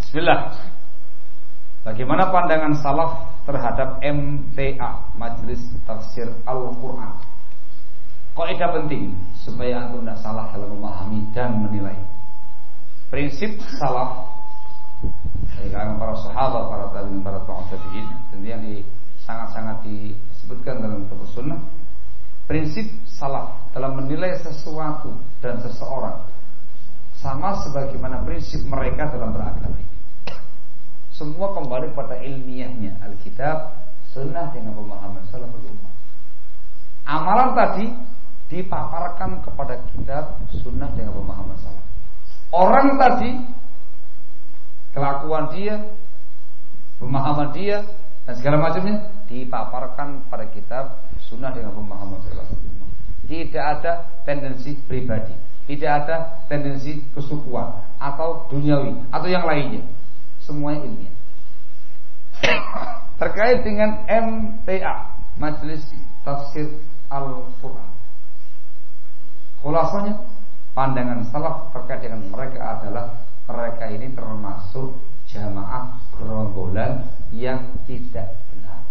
Bismillah. Bagaimana pandangan salaf terhadap MTA, Majelis Tafsir Al-Quran? Kaidah penting supaya antum tidak salah dalam memahami dan menilai. Prinsip salaf dari kalangan para sahabat, para tabi'in, para tabi'in, yang sangat-sangat disebutkan dalam kitab sunnah. Prinsip salaf dalam menilai sesuatu dan seseorang sama sebagaimana prinsip mereka dalam beragama. Semua kembali pada ilmiahnya, Alkitab, Sunnah dengan pemahaman salaful ummah. Amalan tadi dipaparkan kepada kitab, Sunnah dengan pemahaman salaf. Orang tadi, kelakuan dia, pemahaman dia, dan segala macamnya dipaparkan pada kitab, Sunnah dengan pemahaman salaful ummah. Tidak ada tendensi pribadi, tidak ada tendensi kesukuan atau duniawi atau yang lainnya. Semuanya ilmiah. Terkait dengan MTA, Majelis Tafsir Al-Quran, khulasanya pandangan salaf terkait dengan mereka adalah mereka ini termasuk jamaah gerombolan yang tidak benar.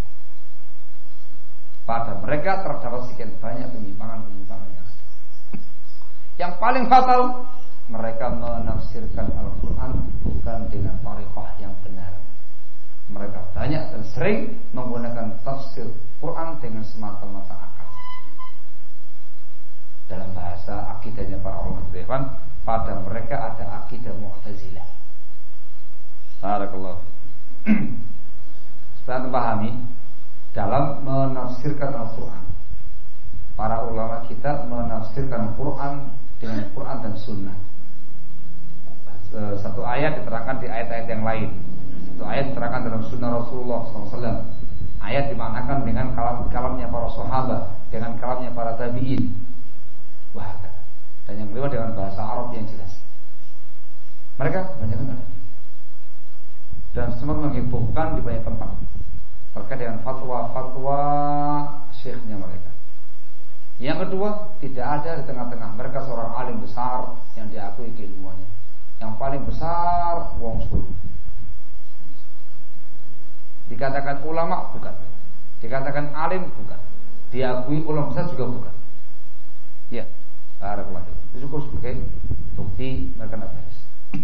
Pada mereka terdapat sekian banyak penyimpangan-penyimpangan yang ada. Yang paling fatal, mereka menafsirkan Al-Quran bukan dengan thariqah yang benar. Mereka banyak dan sering menggunakan tafsir Quran dengan semata-mata akal. Dalam bahasa akidahnya para ulama Dewan, pada mereka ada akidah Mu'tazilah. Barakallahu. Supaya pahami dalam menafsirkan Al-Quran, para ulama kita menafsirkan Quran dengan Quran dan Sunnah. Satu ayat diterangkan di ayat-ayat yang lain, satu ayat diterangkan dalam Sunnah Rasulullah SAW, ayat dimaknakan dengan kalamnya para sahabat, dengan kalamnya para tabi'in, wah, dan yang kedua dengan bahasa Arab yang jelas. Mereka banyak benar dan semua menghebohkan di banyak tempat terkait dengan fatwa-fatwa syekhnya mereka. Yang kedua, tidak ada di tengah-tengah mereka seorang alim besar yang diakui keilmuannya. Yang paling besar wong sulu. Dikatakan ulama bukan, dikatakan alim bukan, diakui ulama besar juga bukan. Ya, barakallahu. Itu cukup sebagai bukti mereka tidak beres.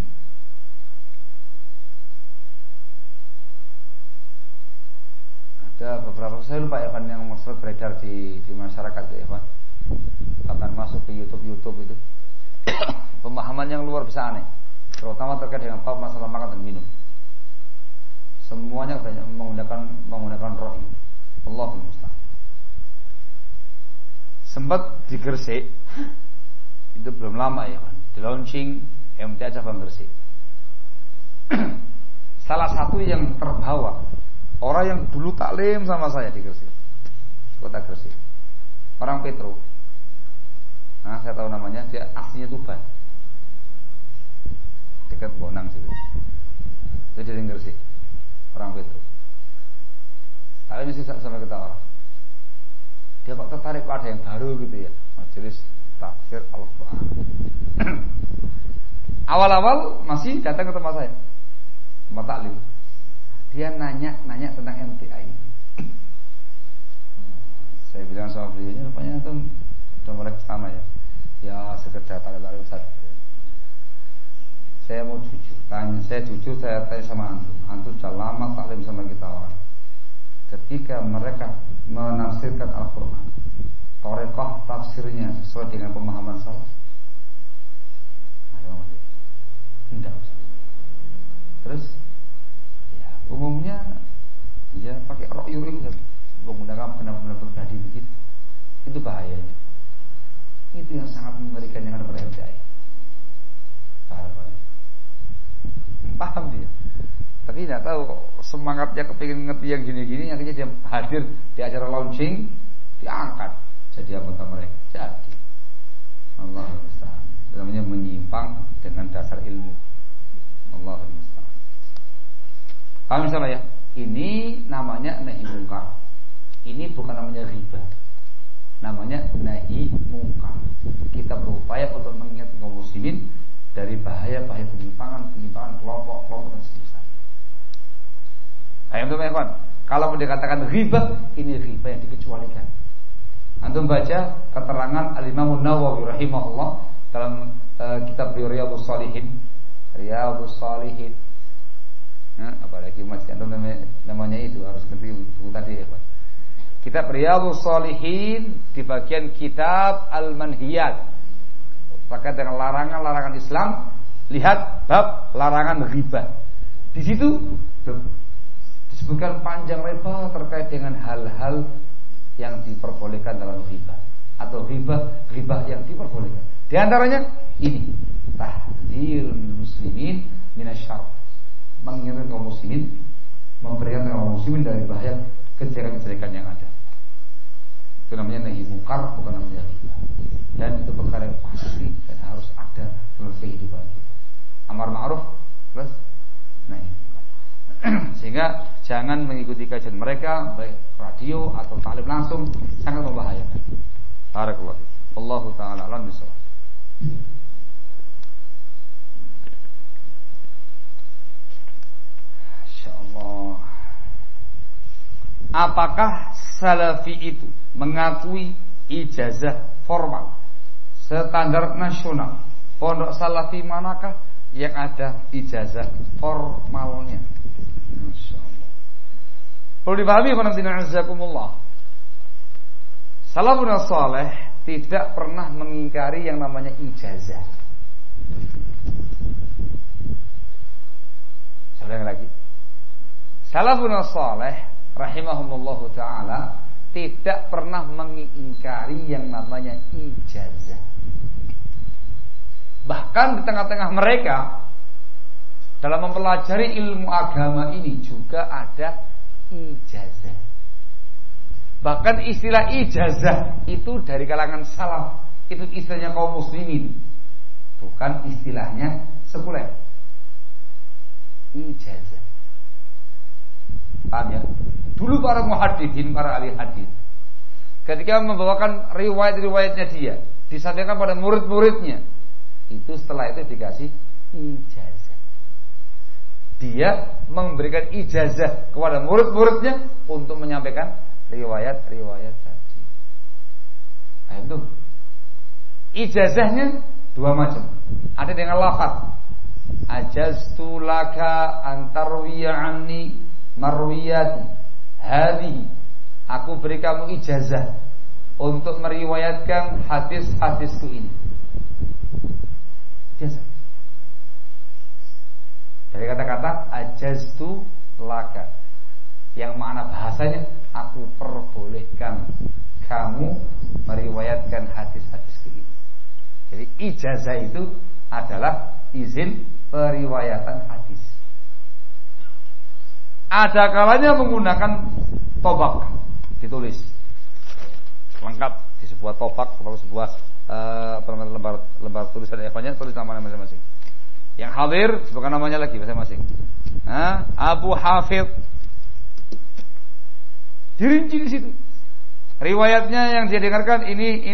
Ada beberapa, saya lupa ya kan, yang masalah beredar di masyarakat ya kan, akan masuk ke YouTube itu pemahaman yang luar biasa aneh, terutama terkait dengan bab masalah makan dan minum. Semuanya banyak menggunakan ra'yu. Allahul musta'an. Sempat di Gresik, itu belum lama ya kan, di launching MTA cabang Gresik. Salah satu yang terbawa, orang yang dulu taklim sama saya di Gresik, kota Gresik, orang Petro. Nah, saya tahu namanya, dia aslinya Tuban, dekat Bonang situ. Dia dari Gresik, orang Petro. Taklimnya sih sama kita orang. Dia kok tertarik pada yang baru gitu ya, Majelis Tafsir Al-Quran. Awal-awal masih datang ke tempat saya, tempat taklim. Dia nanya tentang MTA ini. Saya bilang sama beliau, rupanya itu udah mulai kesana ya. Ya sekedar tarik Ustaz. Saya mau jujur, saya tanya sama antum sudah lama taklim sama kita orang. Ketika mereka menafsirkan Al-Quran, thariqah tafsirnya sesuai dengan pemahaman salaf? Tidak. Terus umumnya ya pakai ra'yu itu, menggunakan benar-benar pribadi begitu. Itu bahayanya. Itu yang sangat mengerikan yang ada pada MTA. Paham dia, tapi tidak tahu semangatnya kepingin ngerti yang gini-gini, akhirnya dia hadir di acara launching, diangkat jadi anggota mereka. Jadi Allahul musta'an, namanya menyimpang dengan dasar ilmu. Allahul musta'an. Paham misalnya ya? Ini namanya nahi mungkar. Ini bukan namanya riba, namanya nahi mungkar. Kita berupaya untuk mengingat kaum muslimin dari bahaya-bahaya penyimpangan kelompok dan seterusnya. Paham tuh teman? Kalau mau dikatakan ghibah, ini ghibah yang dikecualikan. Antum baca keterangan Al-Imam Nawawi rahimahullah dalam kitab Riyadhus Shalihin. Riyadhus Shalihin. Nah, apalagi masih antum namanya itu harus ngerti buku tadi ya, Pak. Kitab Riyadhus Shalihin di bagian kitab Al-Manhiyat terkait dengan larangan-larangan Islam, lihat bab larangan ghibah. Di situ disebutkan panjang lebar terkait dengan hal-hal yang diperbolehkan dalam ghibah atau ghibah yang diperbolehkan. Di antaranya ini tahdzirul muslimin minasyarr, mengingatkan kaum muslimin, memperingatkan kaum muslimin dari bahaya kejelekan-kejelekan yang ada. Itu namanya nahi mungkar, bukan namanya ghibah. Dan itu perkara yang pasti dan harus ada dalam kehidupan kita. Amar ma'ruf plus nahi. Sehingga jangan mengikuti kajian mereka baik radio atau taklim langsung, sangat membahayakan. Barakallahu fiik. Wallahu taala a'lam bishawab. Insyaallah. Apakah salafi itu mengakui ijazah formal standar nasional? Pondok salafi manakah yang ada ijazah formalnya? Insyaallah. Perlu dipahami Alhamdulillah. Salafun saleh tidak pernah mengingkari yang namanya ijazah. Saya lagi. Salafun saleh rahimahumullahu taala tidak pernah mengingkari yang namanya ijazah. Bahkan di tengah-tengah mereka dalam mempelajari ilmu agama ini juga ada ijazah. Bahkan istilah ijazah itu dari kalangan salaf, itu istilahnya kaum muslimin, bukan istilahnya sekuler. Ijazah. Paham ya? Dulu para muhaditsin, para ahli hadis, ketika membawakan riwayat-riwayatnya dia, disampaikan pada murid-muridnya, itu setelah itu dikasih ijazah. Dia memberikan ijazah kepada murid-muridnya untuk menyampaikan riwayat-riwayat tadi. Nah, itu ijazahnya dua macam. Ada dengan lafaz ajaztu laka antarwiya anni marwiyati hadhihi, aku beri kamu ijazah untuk meriwayatkan hadis-hadisku ini. Ijazah dari kata-kata ajaztu laka, yang makna bahasanya aku perbolehkan kamu meriwayatkan hadis-hadisku ini. Jadi ijazah itu adalah izin periwayatan hadis. Ada kalanya menggunakan tobak, ditulis lengkap di sebuah tobak atau sebuah lembar tulisan ikhwannya, tulis nama masing-masing. Yang hadir bukan namanya lagi masing-masing. Abu Hafidh, dirinci di situ. Riwayatnya yang dia dengarkan ini.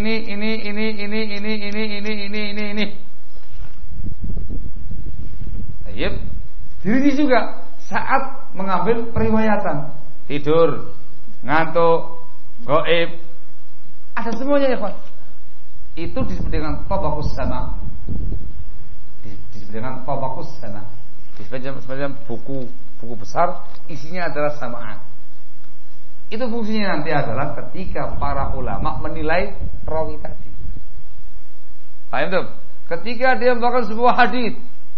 Baik. Dirinci juga saat mengambil periwayatan. Tidur, ngantuk, gaib, ada semuanya ya, Pak. Itu disebut dengan tabaqus sama. Disebut dengan tabaqus sama. Sebenarnya buku besar isinya adalah samaan. Itu fungsinya nanti adalah ketika para ulama menilai rawi tadi. Paham tuh? Ketika dia membawakan sebuah hadis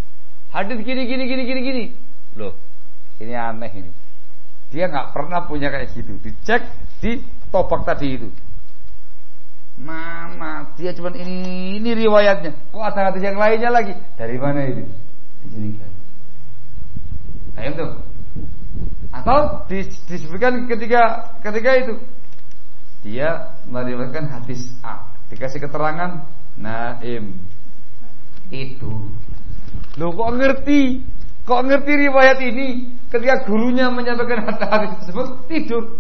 gini. Loh, ini aneh ini. Dia nggak pernah punya kayak gitu. Dicek di tobak tadi itu. Mana dia cuman ini riwayatnya. Kok ada hadis yang lainnya lagi? Dari mana itu? Dicurigai. Paham tuh? Atau disebutkan ketika itu dia meriwayatkan hadis A, dikasih keterangan naim itu. Loh, kok ngerti riwayat ini ketika gurunya menyampaikan hadis tersebut tidur.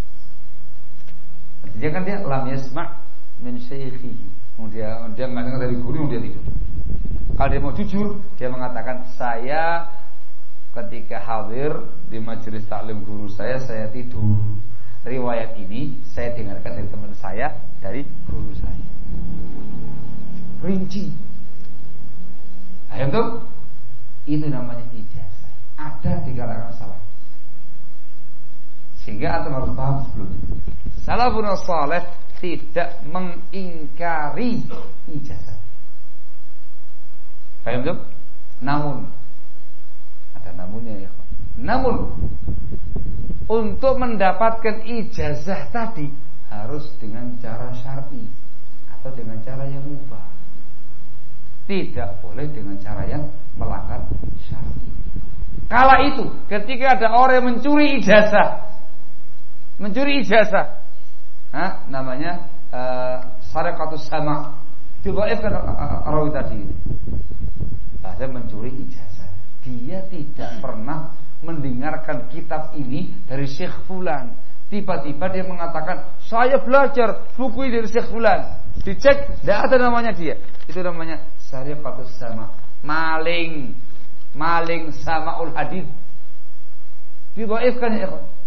Artinya kan dia lam yasma' min syaikhihi. Dia enggak dengar dari guru, dia tidur. Kalau dia mau jujur, dia mengatakan saya ketika hadir di majelis taklim guru saya tidur. Riwayat ini saya dengarkan dari teman saya, dari guru saya. Rinci. Ayo tuh, itu namanya ijazah. Ada di kalangan salaf. Sehingga antum harus paham sebelumnya. Salafun saleh tidak mengingkari ijazah. Paham tuh? Namun ada namunnya ya. Namun untuk mendapatkan ijazah tadi harus dengan cara syar'i atau dengan cara yang mubah. Tidak boleh dengan cara yang melanggar syar'i. Kala itu ketika ada orang yang mencuri ijazah, namanya sarqatus sama. Diwaifkan rawi tadi. Bahasa mencuri ijazah. Dia tidak pernah mendengarkan kitab ini dari Syekh Fulan. Tiba-tiba dia mengatakan, saya belajar buku ini dari Syekh Fulan. Dicek, tidak ada namanya dia. Itu namanya sarqatus sama. Maling samaul hadis. Diwaifkan ya.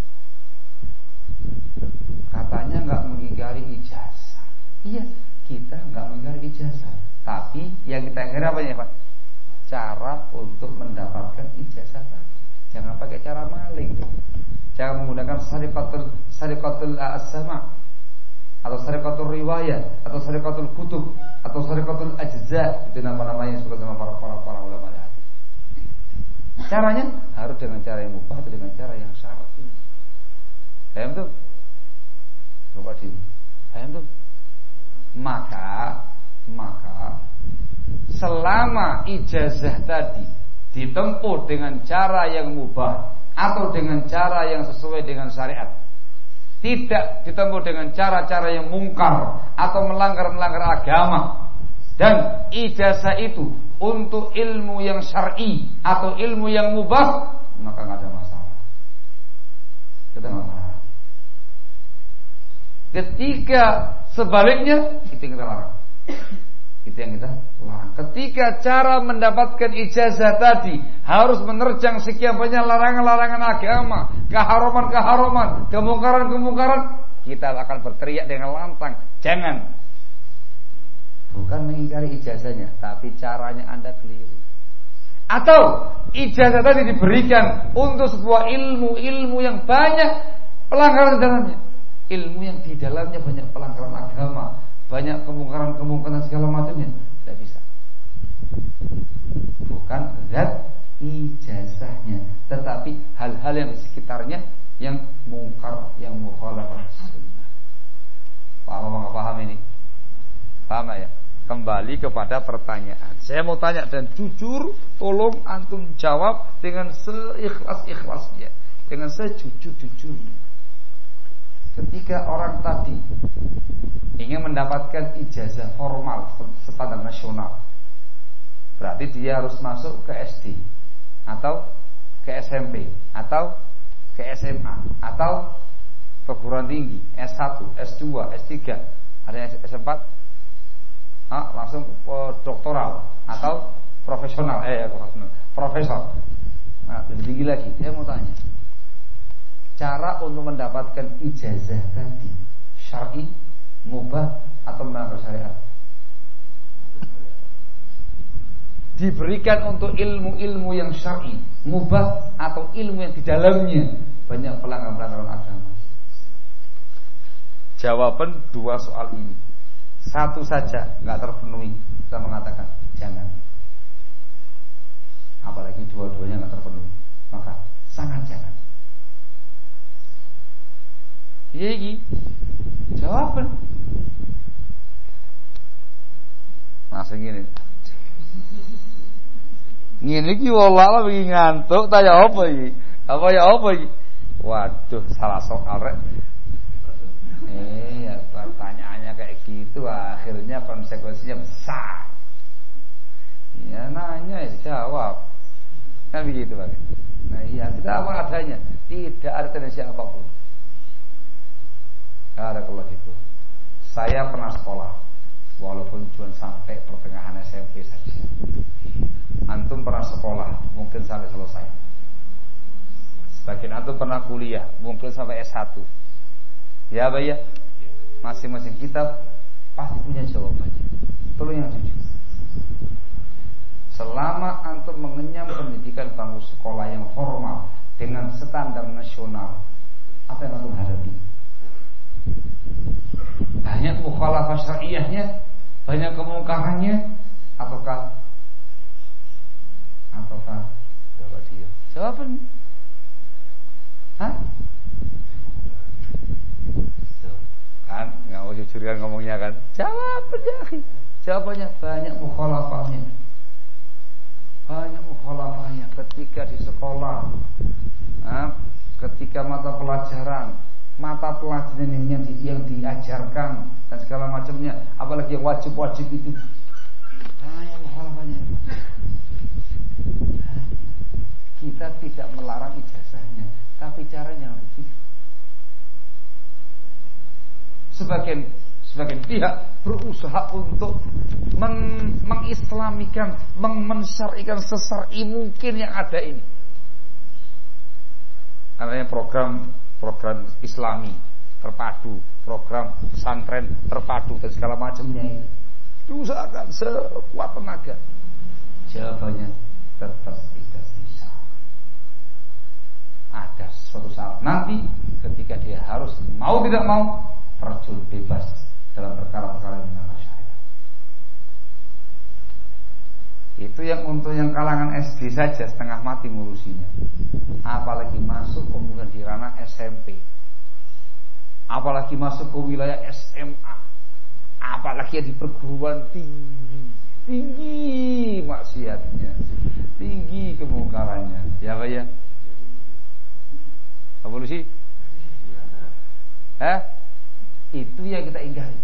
Katanya enggak mengingkari ijazah. Iya, kita enggak mengingkari ijazah. Tapi yang kita ingkari apa ya, Pak? Cara untuk mendapatkan ijazah tadi. Jangan pakai cara maling. Jangan menggunakan sarqatul as-sama' atau sarqatul riwayat atau sarqatul kutub atau sarqatul ajza. Itu nama-nama yang disebut sama para ulama. Caranya harus dengan cara yang mubah atau dengan cara yang syar'i. Paham tuh? Bapak di. Paham tuh? Maka selama ijazah tadi ditempuh dengan cara yang mubah atau dengan cara yang sesuai dengan syariat, tidak ditempuh dengan cara-cara yang mungkar atau melanggar agama, dan ijazah itu untuk ilmu yang syar'i atau ilmu yang mubah, maka nggak ada masalah. Kita nggak marah. Ketika sebaliknya, itu yang kita larang. Itu yang kita larang. Ketika cara mendapatkan ijazah tadi harus menerjang sekian banyak larangan-larangan agama, keharaman-keharaman, kemungkaran-kemungkaran, kita akan berteriak dengan lantang, jangan. Bukan mengingkari ijazahnya, tapi caranya Anda keliru. Atau ijazah tadi diberikan untuk sebuah ilmu yang banyak pelanggaran di dalamnya. Ilmu yang di dalamnya banyak pelanggaran agama, banyak kemungkaran segala macamnya. Tidak bisa. Bukan zat ijazahnya, tetapi hal-hal yang di sekitarnya yang mungkar, yang mukhalafah sunnah. Paham ini? Paham ya? Kembali kepada pertanyaan. Saya mau tanya dan jujur, tolong antum jawab dengan seikhlas-ikhlasnya, dengan sejujur-jujurnya. Ketika orang tadi ingin mendapatkan ijazah formal standar nasional, berarti dia harus masuk ke SD atau ke SMP atau ke SMA atau perguruan tinggi S1, S2, S3, ada yang S4, langsung doktoral atau profesional, profesor. Nah, lebih tinggi lagi. Saya mau tanya, cara untuk mendapatkan ijazah tadi syar'i, mubah atau melanggar syariat? Diberikan untuk ilmu-ilmu yang syar'i, mubah atau ilmu yang di dalamnya banyak pelanggaran agama? Jawaban dua soal ini, satu saja nggak terpenuhi, kita mengatakan jangan. Apalagi dua-duanya nggak terpenuhi, maka sangat jangan. Iya iki jawaban. Langsung gini. Ngene iki wallah lagi ngantuk, tanya apa iki? Apa iki? Waduh, salah soal rek. Ya, pertanyaannya kayak gitu, akhirnya konsekuensinya besar. Ya nanya, ya jawab. Kan begitu, Pak. Nah, iya, kita apa adanya, tidak ada tendensi apapun. Barakallahu fikum. Saya pernah sekolah, walaupun cuma sampai pertengahan SMP saja. Antum pernah sekolah, mungkin sampai selesai. Sebagian antum pernah kuliah, mungkin sampai S1. Ya, Pak ya. Masing-masing kitab pasti punya jawabannya. Tolong yang jujur. Selama antum mengenyam pendidikan bangku sekolah yang formal dengan standar nasional, apa yang antum hadapi? Banyak mukhalafah syariahnya, banyak kemungkarannya, ataukah dia? Jawaban? Hah? Kan nggak mau jujur kan ngomongnya kan? Jawabannya banyak mukhalafahnya. Banyak mukhalafahnya ketika di sekolah, ketika mata pelajaran yang diajarkan dan segala macamnya, apalagi yang wajib-wajib itu, banyak mukhalafahnya. Kita tidak melarang ijazahnya, tapi caranya begitu. Sebagian pihak berusaha untuk mengislamikan, mensyar'ikan sesyar'i mungkin yang ada ini. Karena program Islami terpadu, program pesantren terpadu dan segala macamnya itu diusahakan sekuat tenaga. Jawabannya tetap tidak bisa. Ada suatu saat nanti ketika dia harus mau tidak mau terjun bebas dalam perkara-perkara yang menyangkut syariat. Itu yang untuk yang kalangan SD saja setengah mati ngurusinya. Apalagi masuk kemudian di ranah SMP. Apalagi masuk ke wilayah SMA. Apalagi di perguruan tinggi maksiatnya, tinggi kemungkarannya. Ya Pak ya? Evolusi? Itu yang kita ingkari.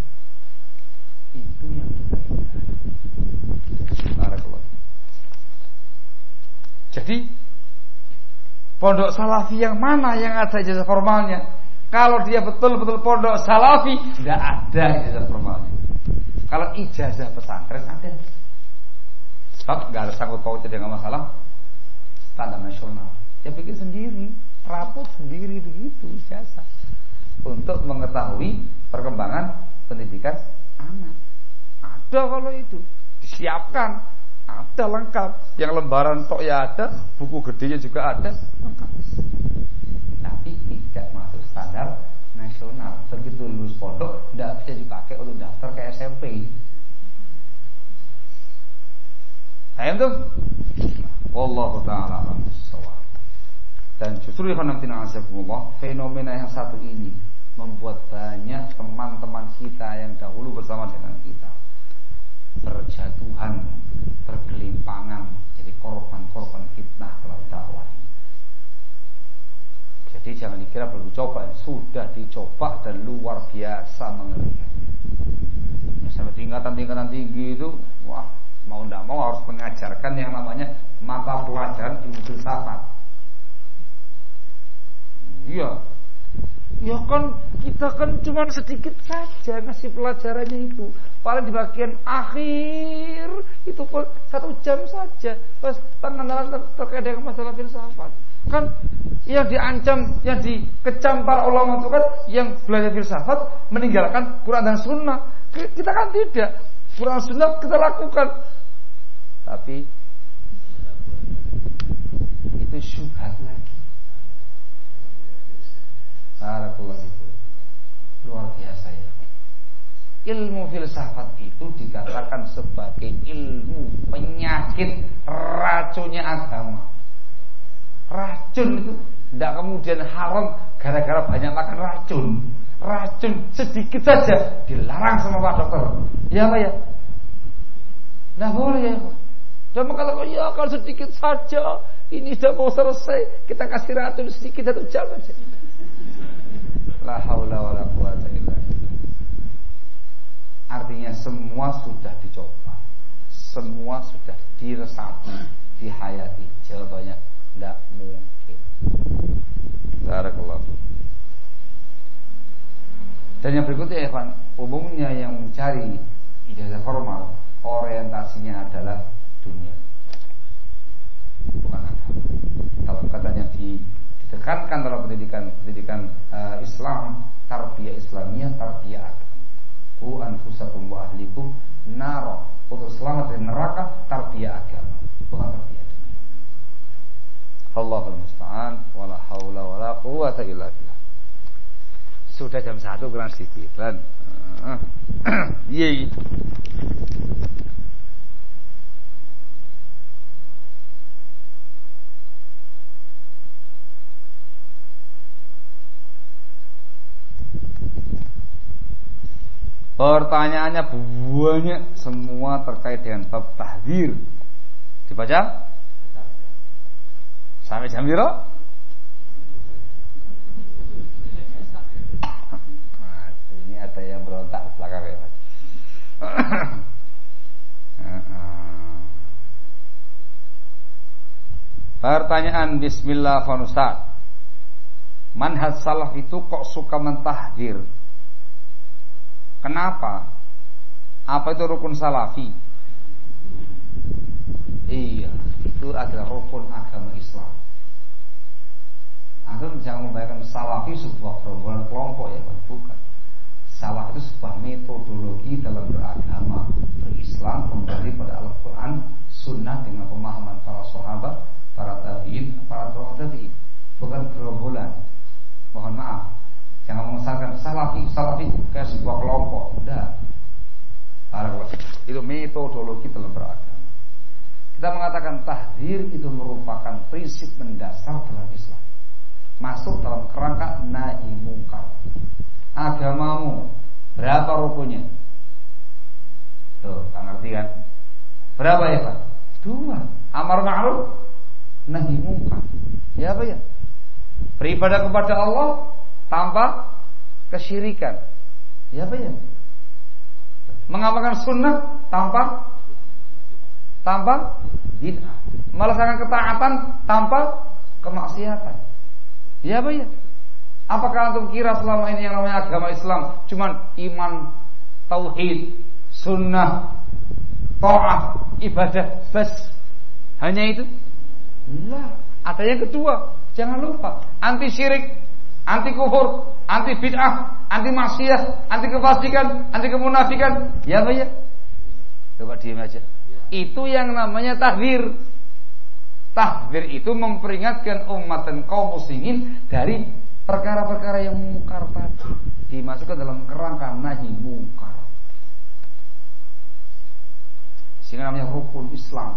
Jadi pondok salafi yang mana yang ada ijazah formalnya? Kalau dia betul-betul pondok salafi, tidak ada ijazah formalnya. Kalau ijazah pesantren ada. Sebab nggak ada sangkut pautnya dengan masalah standar nasional. Dia bikin sendiri, rapot sendiri begitu ijazah untuk mengetahui perkembangan pendidikan anak. Ada kalau itu disiapkan, ada lengkap. Yang lembaran tok ya ada, buku gedenya juga ada, lengkap. Tapi tidak masuk standar nasional. Begitu lulus pondok tidak bisa dipakai untuk daftar ke SMP. Paham tuh? Wallahu ta'ala a'lam bissawab. Dan justru fenomena yang satu ini membuat banyak teman-teman kita yang dahulu bersama dengan kita terjatuhan, tergelimpangan, jadi korban-korban fitnah dalam dakwah. Jadi jangan dikira baru coba, sudah dicoba dan luar biasa mengerikan. Sampai tingkatan-tingkatan tinggi itu, wah, mau tidak mau harus mengajarkan yang namanya mata pelajaran ilmu filsafat. Iya. Ya kan kita kan cuma sedikit saja ngasih pelajarannya itu. Paling di bagian akhir itu pun 1 jam saja. Pas pengenalan terkait dengan masalah filsafat. Kan yang diancam, yang dikecam para ulama itu kan yang belajar filsafat meninggalkan Quran dan Sunnah. Kita kan tidak. Quran dan Sunnah kita lakukan. Tapi itu syubhat lagi. Barakallahu fikum. Luar biasa ya. Ilmu filsafat itu dikatakan sebagai ilmu penyakit, racunnya agama. Racun itu tidak kemudian haram gara-gara banyak makan racun. Racun sedikit saja dilarang sama Pak Dokter. Ya Pak ya? Tidak boleh ya. Dan mengatakan ya kalau sedikit saja, ini sudah mau selesai, kita kasih racun sedikit 1 jam saja. La haula wala quwata illa billah. Artinya semua sudah dicoba, semua sudah diresapi, dihayati. Jawabannya tidak mungkin. Barakallahu. Dan yang berikutnya ya Pak, umumnya yang mencari ijazah formal orientasinya adalah dunia, bukan agama. Kalau katanya di ditekankan dalam pendidikan Islam, tarbiyah Islamiyah, tarbiyah agama. Qu anfusakum wa ahlikum naro, untuk selamat dari neraka, tarbiyah agama, bukan tarbiyah dunia. Allahul musta'an, wala haula wala quwwata illa billah. Sudah jam 1 kurang sedikit kan. Iya. Pertanyaannya banyak, semua terkait dengan bab tahdzir. Dibaca? Sampai jam berapa? Ini ada yang berontak belakang ya. Pertanyaan bismillah fa Ustaz. Manhaj salaf itu kok suka mentahdzir? Kenapa? Apa itu rukun salafi? Iya, itu adalah rukun agama Islam. Antum jangan membayangkan salafi sebuah gerombolan kelompok ya, bukan. Salaf itu sebuah metodologi dalam beragama, berislam, kembali pada Al-Quran, Sunnah dengan pemahaman para sahabat, para tabi'in, para tabi'in. Bukan gerombolan. Mohon maaf, jangan mengesahkan salafi kayak sebuah kelompok. Udah. Itu metodologi dalam beragama. Kita mengatakan tahdzir itu merupakan prinsip mendasar dalam Islam. Masuk dalam kerangka nahi mungkar. Agamamu berapa rukunnya? Tuh, tak ngerti kan? Berapa ya Pak? 2. Amar ma'ruf, nahi mungkar. Ya apa ya? Beribadah kepada Allah tanpa kesyirikan. Ya apa ya? Mengamalkan sunnah tanpa bid'ah. Melaksanakan ketaatan tanpa kemaksiatan. Ya apa ya? Apakah antum kira selama ini yang namanya agama Islam cuman iman, tauhid, sunnah, ta'ah, ibadah bas? Hanya itu? Enggak. Ada yang kedua. Jangan lupa, anti syirik, anti kufur, anti bid'ah, anti maksiat, anti kefasikan, anti kemunafikan. Ya apa ya? Coba diam aja. Itu yang namanya tahdzir. Tahdzir itu memperingatkan umat dan kaum muslimin dari perkara-perkara yang mungkar tadi, dimasukkan dalam kerangka nahi mungkar. Sehingga namanya rukun Islam.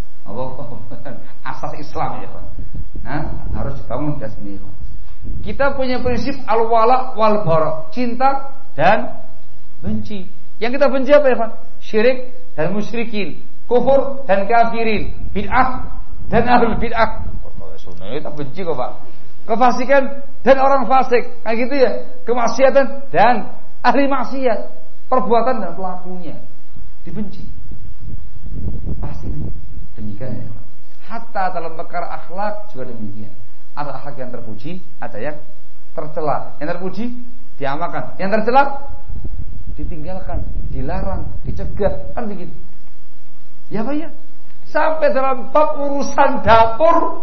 Asas Islam ya, harus dibangun di sini. Kita punya prinsip al-wala wal bara, cinta dan benci. Yang kita benci apa ya, Pak? Syirik dan musyrikin, kufur dan kafirin, bid'ah dan ahlul bid'ah. Kalau sunnah kita benci kok, Pak. Kefasikan dan orang fasik, kayak gitu ya. Kemaksiatan dan ahli maksiat, perbuatan dan pelakunya dibenci. Pasti demikian ya. Hatta dalam perkara akhlak juga demikian. Ada akhlak yang terpuji, ada yang tercela. Yang terpuji diamalkan, yang tercela ditinggalkan, dilarang, dicegah, kan begitu. Ya Pak ya. Sampai dalam bab urusan dapur,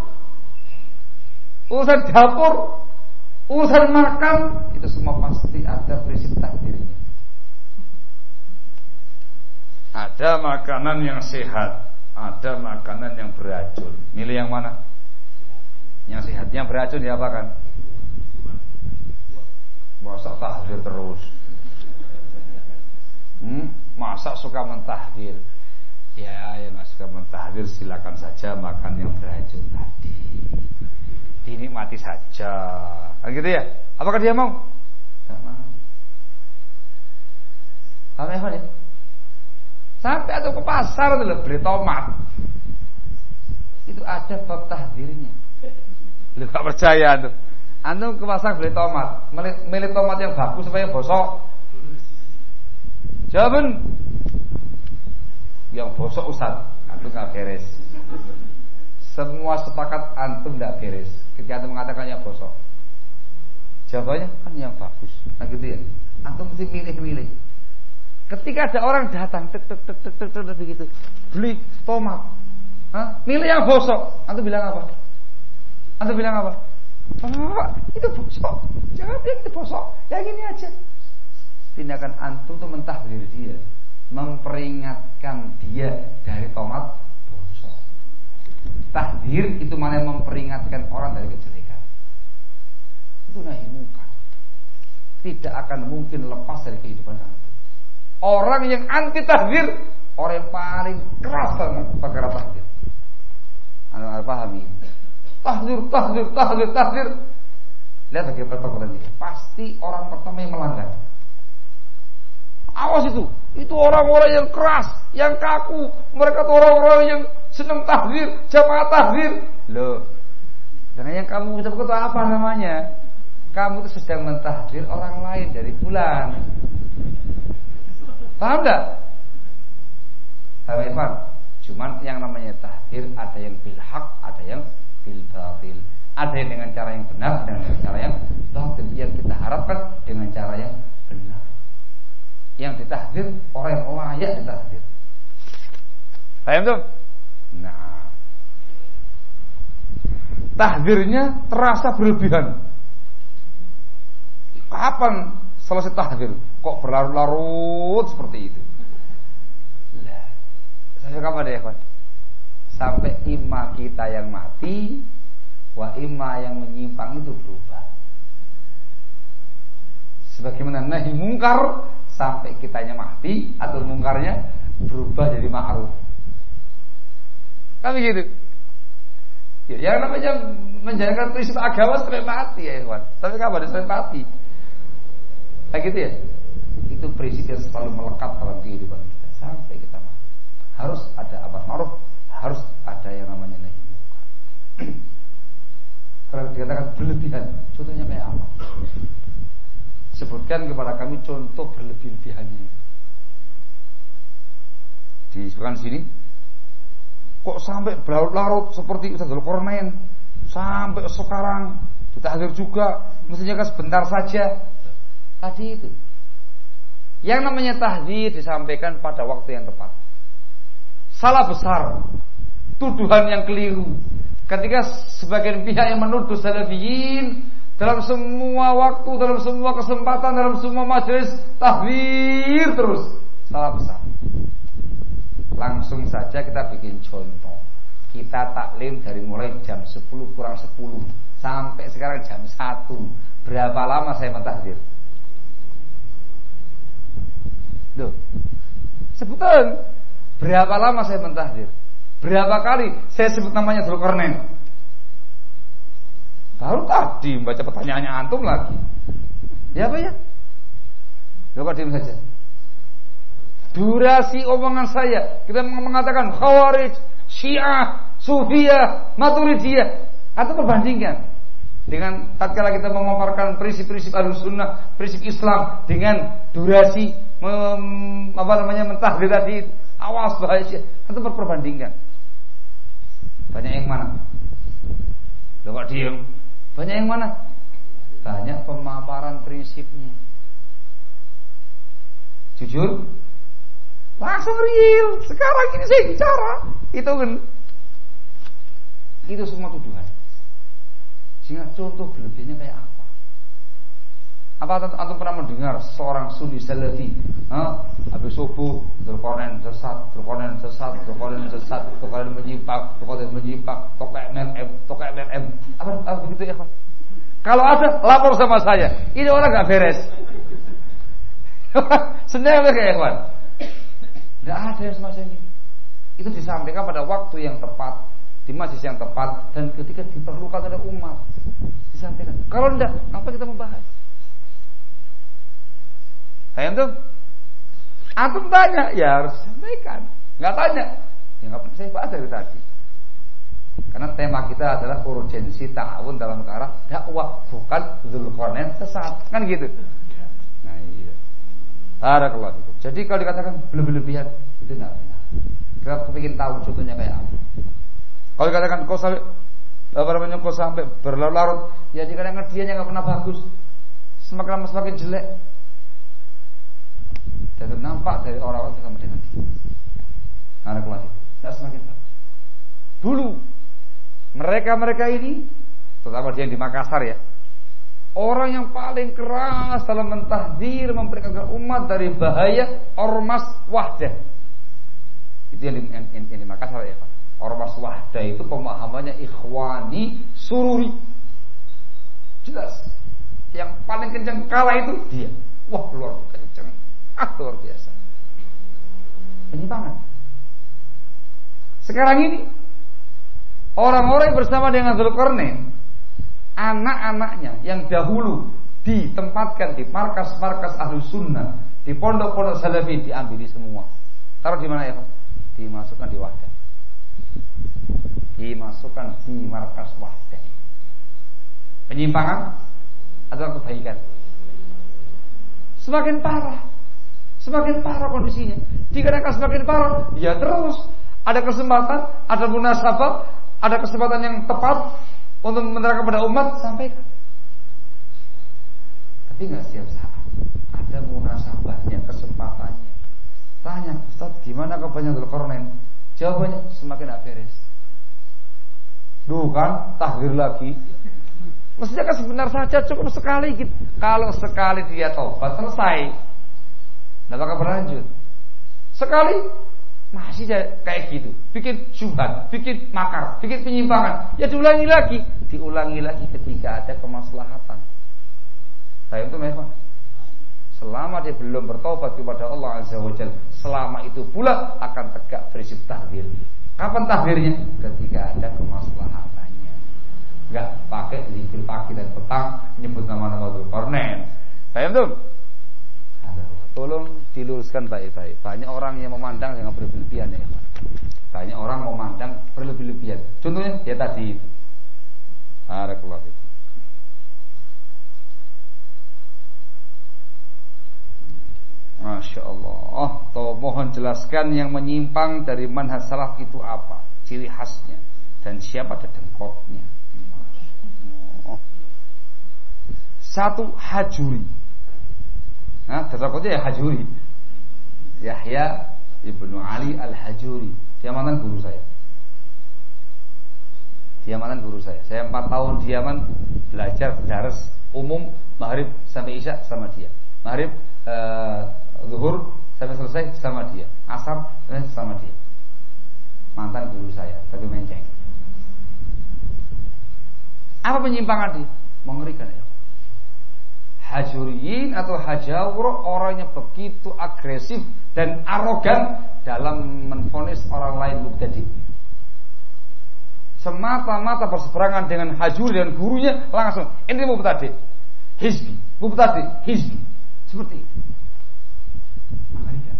urusan makan, itu semua pasti ada prinsip takdirnya. Ada makanan yang sehat, ada makanan yang beracun. Milih yang mana? Yang sehat. Yang beracun diapakan? Masa tahdzir terus? Masa suka mentahdzir? Ya, yang suka mentahdzir silakan saja makan yang beracun tadi. Dinikmati saja. Kan gitu ya? Apakah dia mau? Tidak mau. Paham ya? Sampai atau ke pasar tuh beli tomat, itu ada bab tahdzirnya. Lu gak percaya tuh? Antum ke pasar beli tomat, milih tomat yang bagus supaya bosok. Jawaban yang bosok Ustaz, antum gak beres. Semua sepakat antum gak beres ketika antum mengatakan yang bosok. Jawabannya kan yang bagus. Nah gitu ya. Antum mesti milih-milih. Ketika ada orang datang begitu, beli tomat, milih yang bosok. Antum bilang apa? itu bosok. Jangan bilang itu bosok. Yang ini aja. Tindakan antum itu mentahdir dia, memperingatkan dia dari tomat bosok. Tahdir itu mana yang memperingatkan orang dari kejelekan. Itu nahi mungkar. Tidak akan mungkin lepas dari kehidupan antum. Orang yang anti tahdir, orang yang paling keras dalam perkara tahdir. Anda pahami? Tahdir. Lihat bagaimana perbuatan dia. Pasti orang pertama yang melanggar. Awas itu orang-orang yang keras, yang kaku. Mereka itu orang-orang yang senang tahdir, jamaah tahdir. Loh, dengan yang kamu ucapkan itu apa namanya? Kamu itu sedang mentahdir orang lain dari bulan. Paham enggak? Paham Irfan? Cuman yang namanya tahdir ada yang bil haq, ada yang bil batil. Ada yang dengan cara yang benar, dengan cara yang batil. Yang kita harapkan dengan cara yang benar. Yang ditahdir orang yang layak ditahdir. Paham tuh? Nah, tahdirnya terasa berlebihan. Kapan selesai tahdir? Kok berlarut-larut seperti itu? Lah, saya kapan ya, Pak? Sampai imma kita yang mati, wa imma yang menyimpang itu berubah. Sebagaimana nahi mungkar, sampai kitanya mati atau mungkarnya berubah jadi ma'ruf. Kan begitu. Ya, yang namanya menjalankan prinsip agama sampai mati ya, Ikhwan. Tapi kapan sampai mati? Kayak gitu ya. Itu prinsip yang selalu melekat dalam kehidupan kita sampai kita mati. Harus ada amar ma'ruf, harus ada yang namanya nahi mungkar. Kalau dikatakan berlebihan, contohnya kayak apa? Sebutkan kepada kami contoh berlebih-lebihannya. Disebutkan sini. Kok sampai berlarut-larut seperti Ustaz Dzulqarnain sampai sekarang ditahdir juga, mestinya kan sebentar saja. Tadi itu. Yang namanya tahdir disampaikan pada waktu yang tepat. Salah besar, tuduhan yang keliru. Ketika sebagian pihak yang menuduh salafiyin dalam semua waktu, dalam semua kesempatan, dalam semua majelis tahdir terus, salah besar. Langsung saja kita bikin contoh. Kita taklim dari mulai jam 10 kurang 10 sampai sekarang jam 1. Berapa lama saya mentahdir? Loh, sebutan berapa lama saya mentahdir? Berapa kali saya sebut namanya Dzulqarnain? Baru tadi membaca pertanyaannya antum lagi. Ya apa ya? Loh, kok diam saja? Durasi omongan saya, kita mengatakan Khawarij, Syiah, Sufiyah, Maturidiyah, atau perbandingkan dengan tatkala kita memaparkan prinsip-prinsip Ahlussunnah, prinsip Islam dengan durasi mentahdir tadi, awas bahaya, atau perbandingkan. Banyak yang mana? Loh, kok diam? Banyak yang mana? Banyak pemaparan prinsipnya. Jujur, langsung real. Sekarang ini saya bicara. Itu kan, itu semua tuduhan. Sehingga contoh berlebihannya kayak apa? Apa antum pernah mendengar seorang sunni salafi, habis subuh Dzulqarnain sesat, Dzulqarnain menyimpang, tokek MLM, apa begitu ya, Pak? Kalau ada, lapor sama saya. Ini orang enggak beres. Senang kayak Pak. Enggak ada yang semacam ini. Itu disampaikan pada waktu yang tepat, di majelis yang tepat, dan ketika diperlukan oleh umat. Disampaikan. Kalau enggak, apa kita membahas? Paham tuh? Antum tanya, ya harus sampaikan. Enggak tanya, ya enggak perlu saya bahas dari tadi. Karena tema kita adalah urgensi ta'awun dalam perkara dakwah, bukan Dzulqarnain sesat. Kan gitu. Nah, iya. Barakallahu fikum. Jadi kalau dikatakan berlebihan, itu enggak benar. Kita ingin tahu contohnya kayak apa. Kalau dikatakan kau sampai berlarut-larut, ya dikatakan dianya enggak pernah bagus. Semakin lama semakin jelek. Dan nampak dari orang-orang bersama dengan dia. Barakallahu fikum. Enggak semakin bagus. Dulu mereka ini terutama dia yang di Makassar ya. Orang yang paling keras dalam mentahdzir, memperingatkan umat dari bahaya ormas wahdah. Itu yang di Makassar ya Pak. Ormas wahdah itu pemahamannya ikhwani sururi. Jelas. Yang paling kencang kala itu dia. Wah luar kencang, luar biasa. Penyimpangan. Sekarang ini orang-orang bersama dengan Dzulqarnain, anak-anaknya yang dahulu ditempatkan di markas-markas Ahlus Sunnah, di pondok-pondok Salafi, diambil semua. Taruh di mana ya Pak? Dimasukkan di Wahdah. Dimasukkan di markas Wahdah. Penyimpangan atau kebaikan? Semakin parah kondisinya. Dikarenakan semakin parah, ya terus ada kesempatan, ada munasabah, ada kesempatan yang tepat untuk menerangkan kepada umat, sampaikan. Tapi nggak setiap saat. Ada munasabahnya, kesempatannya. Tanya, Ustaz, gimana kabarnya Dzulqarnain? Jawabannya semakin gak beres. Duh kan, tahdir lagi. Mestinya kan sebenar saja, cukup sekali gitu. Kalau sekali dia tobat, selesai. Nggak bakal berlanjut. Sekali masih kayak gitu, bikin syubhat, bikin makar, bikin penyimpangan. Ya diulangi lagi ketika ada kemaslahatan. Saya itu memang selama dia belum bertobat kepada Allah Azza wa Jalla, selama itu pula akan tegak prinsip tahdzir. Kapan tahdzirnya? Ketika ada kemaslahatannya. Enggak pakai zikir pagi dan petang nyebut nama-nama Dzulqarnain. Paham tuh? Tolong diluruskan baik-baik. Banyak orang yang memandang dengan berlebihan ya Pak. Banyak orang memandang berlebihan. Contohnya ya tadi itu. Barakallahu fiik. Masya Allah. Mohon jelaskan yang menyimpang dari manhaj salaf itu apa, ciri khasnya, dan siapa dedengkotnya. Satu, Hajuri. Nah, dedengkotnya ya Hajuri. Yahya ibnu Ali al-Hajuri. Dia mantan guru saya. Saya 4 tahun di Yaman belajar daras umum maghrib sampai isya sama dia. Maghrib zuhur sampai selesai sama dia. Asar sama dia. Mantan guru saya, tapi menceng. Apa penyimpangan dia? Mengerikan ya. Hajuriyin atau hajawur, orang yang begitu agresif dan arogan dalam menvonis orang lain mubtadi. Semata-mata berseberangan dengan hajuri dan gurunya, langsung ini mubtadi, hizbi, mubtadi, hizbi. Seperti itu. Mengerikan.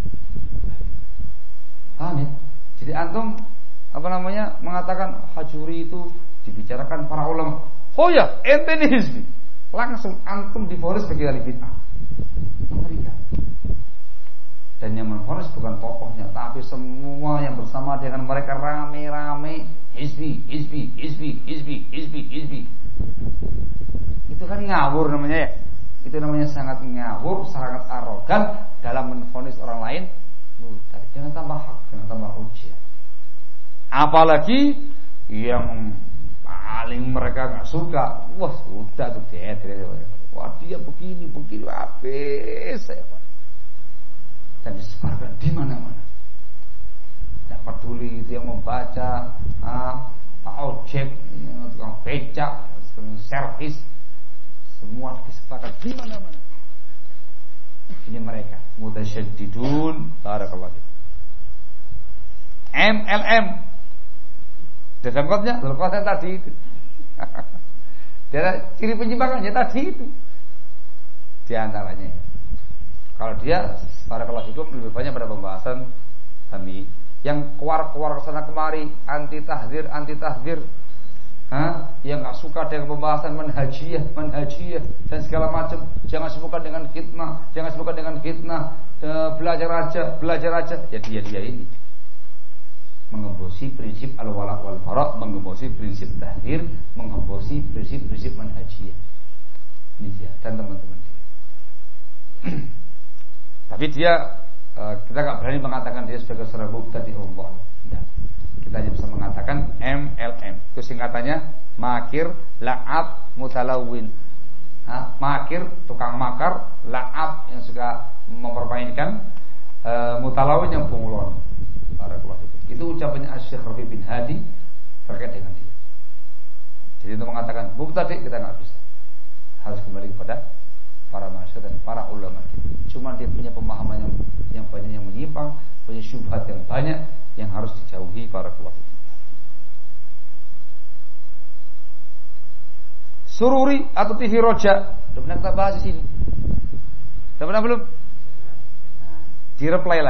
Paham ya? Jadi antum mengatakan hajuri itu dibicarakan para ulama. Oh ya, ente ini hizbi. Langsung antum divonis sebagai ahli bid'ah. Mengerikan. Dan yang menvonis bukan tokohnya, tapi semua yang bersama dengan mereka rame-rame hizbi. Itu kan ngawur namanya ya. Itu namanya sangat ngawur, sangat arogan dalam menvonis orang lain. Jangan tambah hak, jangan tambah hujjah. Apalagi yang paling mereka nggak suka, wah sudah tuh dia, wah dia begini, habis saya Pak. Dan disebarkan di mana-mana. Tidak peduli itu yang membaca, Pak ojek, tukang becak, servis, semua disebarkan di mana-mana. Ini mereka mutasyaddidun, barakallahu. MLM. Dedengkotnya Dzulqarnain tadi itu. Dia ciri penyimpangannya tadi itu. Di antaranya. Kalau dia barakallahu fikum lebih banyak pada pembahasan kami yang keluar sana kemari anti tahdzir, yang nggak suka dengan pembahasan manhajiyah dan segala macam. Jangan sibukkan dengan fitnah, belajar aja. Ya dia ini mengembosi prinsip al-wala wal bara, mengembosi prinsip tahdzir, mengembosi prinsip manhajiyah. Ini dia dan teman-teman dia. Tapi dia kita nggak berani mengatakan dia sebagai seorang mubtadi Allah. Tidak. Kita hanya bisa mengatakan MLM. Itu singkatannya makir, la'ab, mutalawin. Makir, tukang makar, la'ab yang suka mempermainkan, mutalawin yang bunglon. Itu ucapannya Syekh Rabi bin Hadi terkait dengan dia. Jadi untuk mengatakan mubtadi kita nggak bisa. Harus kembali kepada para masyayikh dan para ulama kita. Cuma dia punya pemahaman yang banyak yang menyimpang, punya syubhat yang banyak yang harus dijauhi para kuat. Sururi atau TV Roja, udah pernah kita bahas di sini. Udah pernah belum? Di-reply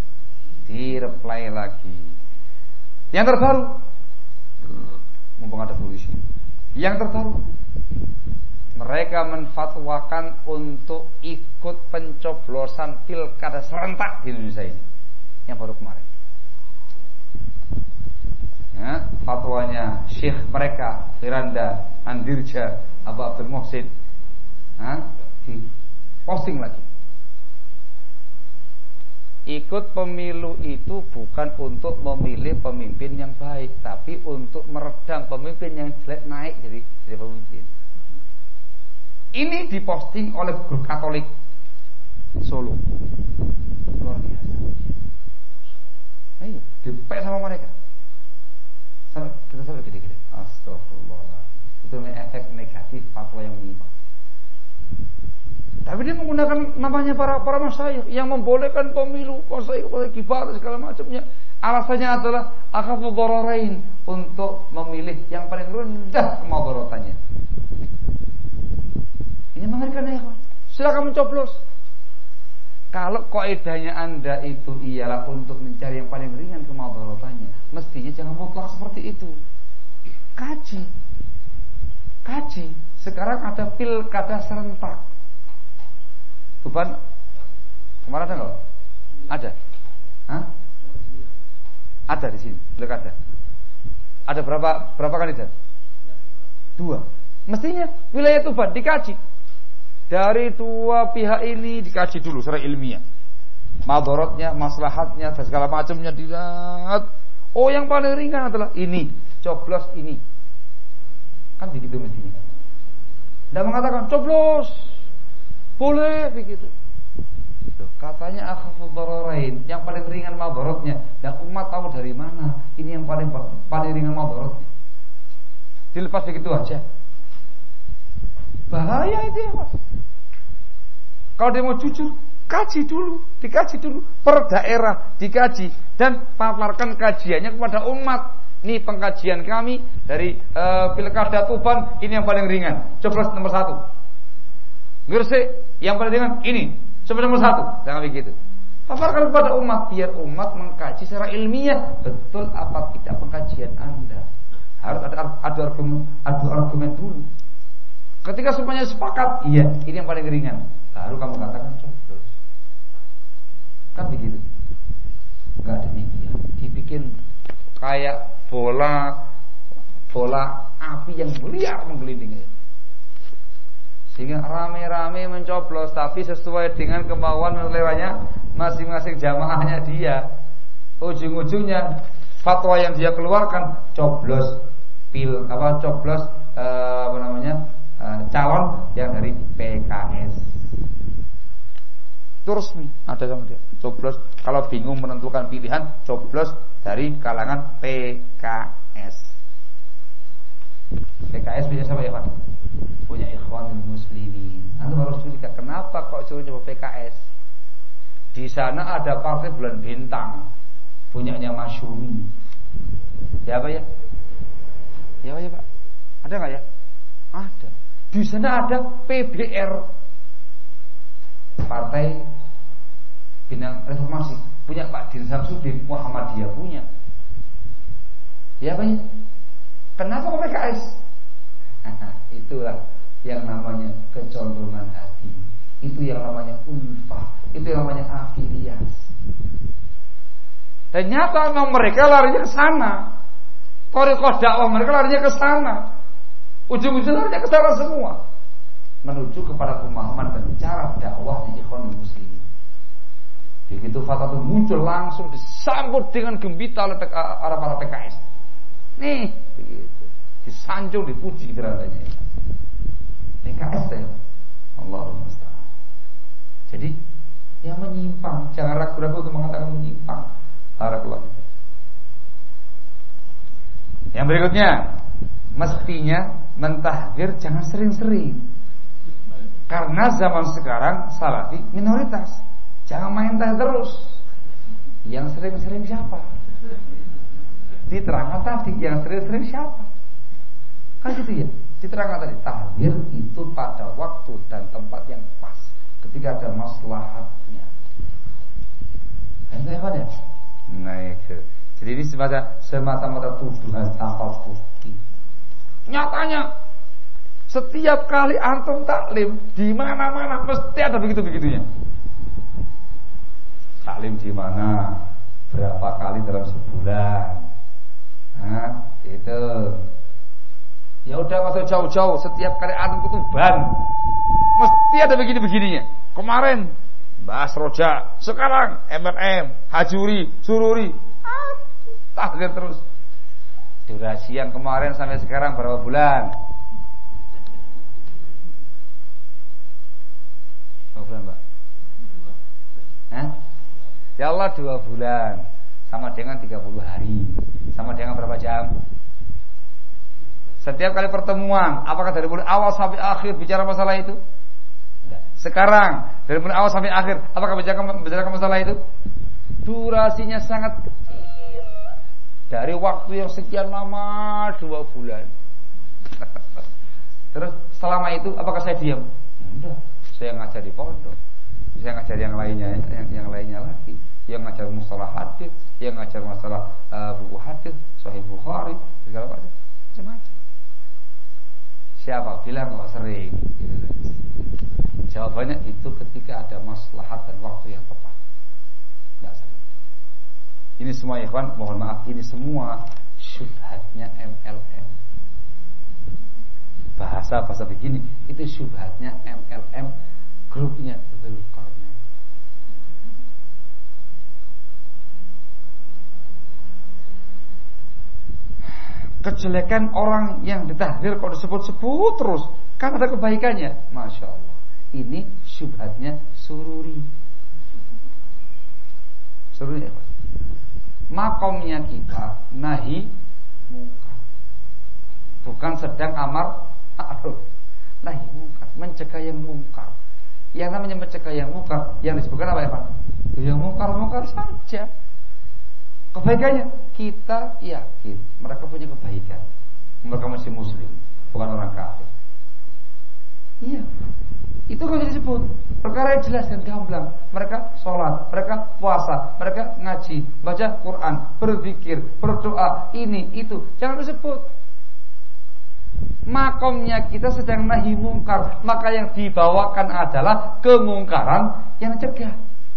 lagi. Yang terbaru, mumpung ada polisi. Yang terbaru, mereka menfatwakan untuk ikut pencoblosan pilkada serentak di Indonesia ini. Yang baru kemarin. Ya, fatwanya Syekh mereka Firanda Andirja Abu Abdul Muhsin di posting lagi. Ikut pemilu itu bukan untuk memilih pemimpin yang baik, tapi untuk meredam pemimpin yang jelek naik jadi pemimpin. Ini diposting oleh grup Katolik Solo. Luar biasa. Ayo, dipek sama mereka. Kita sampai gede-gede. Astagfirullah. Itu efek negatif fatwa yang menyimpang. Tapi dia menggunakan namanya para masyayikh yang membolehkan pemilu, masyayikh kibar segala macamnya. Alasannya adalah akhafu dhararain, untuk memilih yang paling rendah kemadaratannya. Ini mengerikan ya, kawan. Silakan mencoblos. Kalau kaidahnya Anda itu ialah untuk mencari yang paling ringan kemadaratannya, mestinya jangan mutlak seperti itu. Kaji. Sekarang ada pilkada serentak. Tuban kemarin ada nggak? Ada. Ada di sini. Pilkada. Ada berapa kandidat? 2. Mestinya wilayah Tuban dikaji. Dari 2 pihak ini dikaji dulu secara ilmiah. Madharatnya, maslahatnya, dan segala macamnya dilihat. Oh, yang paling ringan adalah ini, coblos ini. Kan begitu mestinya. Tidak mengatakan coblos. Boleh begitu. Katanya akhafu dhararain, yang paling ringan madharatnya. Dan umat tahu dari mana ini yang paling ringan madharatnya. Dilepas begitu aja. Bahaya itu ya, Pak. Kalau dia mau jujur, dikaji dulu per daerah, dikaji dan paparkan kajiannya kepada umat. Ini pengkajian kami dari Pilkada Tuban, ini yang paling ringan. Coblos nomor 1. Gresik yang paling ringan ini, coba nomor 1. Jangan begitu. Paparkan kepada umat biar umat mengkaji secara ilmiah betul apa tidak pengkajian Anda. Harus ada argumen dulu. Ketika semuanya sepakat, iya, ini yang paling ringan, baru kamu katakan coblos. Kan begitu. Enggak demikian. Dibikin kayak bola api yang liar menggelinding. Sehingga rame-rame mencoblos, tapi sesuai dengan kemauan lewatnya masing-masing jamaahnya dia. Ujung-ujungnya fatwa yang dia keluarkan coblos calon yang dari PKS. Itu resmi ada sama dia. Coblos kalau bingung menentukan pilihan, coblos dari kalangan PKS. PKS punya siapa ya, Pak? Punya Ikhwanul Muslimin. Anda harus curiga, kenapa kok suruh coba PKS? Di sana ada partai Bulan Bintang, punyanya Masyumi. Ya apa ya? Ya apa ya, Pak? Ada nggak ya? Ada. Di sana ada PBR, Partai Bintang Reformasi, punya Pak Din Samsudin. Muhammadiyah punya. Ya apa ya? Kenapa kok PKS? Itulah yang namanya kecondongan hati. Itu yang namanya ulfah. Itu yang namanya afiliasi. Dan nyata memang mereka larinya ke sana. Thariqah dakwah mereka larinya ke sana. Ujung-ujungnya larinya ke sana semua. Menuju kepada pemahaman dan cara dakwahnya Ikhwanul Muslimin. Begitu fatwa itu muncul langsung disambut dengan gembira oleh para PKS. Nih, begitu. Disanjung, dipuji terandanya. PKS ya. Allahumma musta'an. Jadi yang menyimpang, jangan ragu-ragu untuk mengatakan menyimpang. Barakallahu. Yang berikutnya, mestinya mentahdir jangan sering-sering. Karena zaman sekarang salafi minoritas. Jangan main tahdir terus. Yang sering-sering siapa? Diterangkan tadi, yang sering-sering siapa? Kan gitu ya. Diterangkan tadi, tahdir itu pada waktu dan tempat yang pas, ketika ada maslahatnya. Ini apa ya? Nah itu. Jadi ini semata-mata tuduhan tanpa bukti. Nyatanya setiap kali antum taklim di mana-mana mesti ada begitu-begitunya. Taklim di mana? Berapa kali dalam sebulan? Nah, itu. Ya udah nggak usah jauh-jauh. Setiap kali antum kutuban mesti ada begini-begininya. Kemarin bahas roja, sekarang MMM, hajuri, sururi, tahdir terus. Durasi yang kemarin sampai sekarang berapa bulan? Berapa bulan, Pak? Hah? Ya Allah 2 bulan. Sama dengan 30 hari. Sama dengan berapa jam? Setiap kali pertemuan, apakah dari mulai awal sampai akhir bicara masalah itu? Enggak. Sekarang dari mulai awal sampai akhir, apakah bicara masalah itu? Durasinya sangat kecil. Dari waktu yang sekian lama 2 bulan. Terus selama itu apakah saya diam? Enggak. Saya ngajar di pondok. Saya ngajar yang lainnya lagi. Yang ngajar mustalah hadis, yang ngajar masalah buku hadis, Sahih Bukhari, segala macam. Macam-macam. Siapa bilang kok sering? Gitu. Jawabannya itu ketika ada maslahat dan waktu yang tepat. Tidak sering. Ini semua ikhwan, mohon maaf, ini semua syubhatnya MLM. Bahasa begini, itu syubhatnya MLM, grupnya Dzulqarnain. Kejelekan orang yang ditahdir kalau disebut-sebut terus, kan ada kebaikannya. Masya Allah. Ini syubhatnya sururi. Sururi apa? Makomnya kita nahi mungkar, bukan sedang amar ma'ruf. Nahi mungkar, mencegah yang mungkar. Yang namanya mencegah yang mungkar, yang disebutkan apa ya Pak? Yang mungkar saja. Kebaikannya kita yakin mereka punya kebaikan. Mereka masih muslim, bukan orang kafir. Iya. Itu kalau disebut perkara yang jelas dan gamblang. Mereka sholat, mereka puasa, mereka ngaji, baca Quran, berzikir, berdoa, ini itu. Jangan disebut. Makomnya kita sedang nahi mungkar, maka yang dibawakan adalah kemungkaran yang dicegah.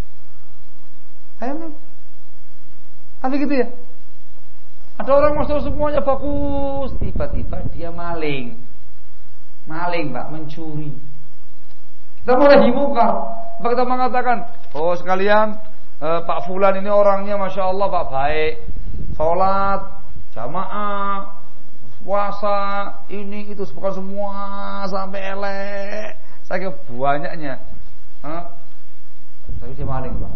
Ayo. Tapi gitu ya. Ada orang masuk semuanya bagus, tiba-tiba dia maling, Pak, mencuri. Kita mau nahi mungkar, maka kita mengatakan, oh sekalian, Pak Fulan ini orangnya masya Allah Pak baik, sholat, jamaah, puasa, ini itu bukan semua sampai elek, saya banyaknya, tapi dia maling Pak.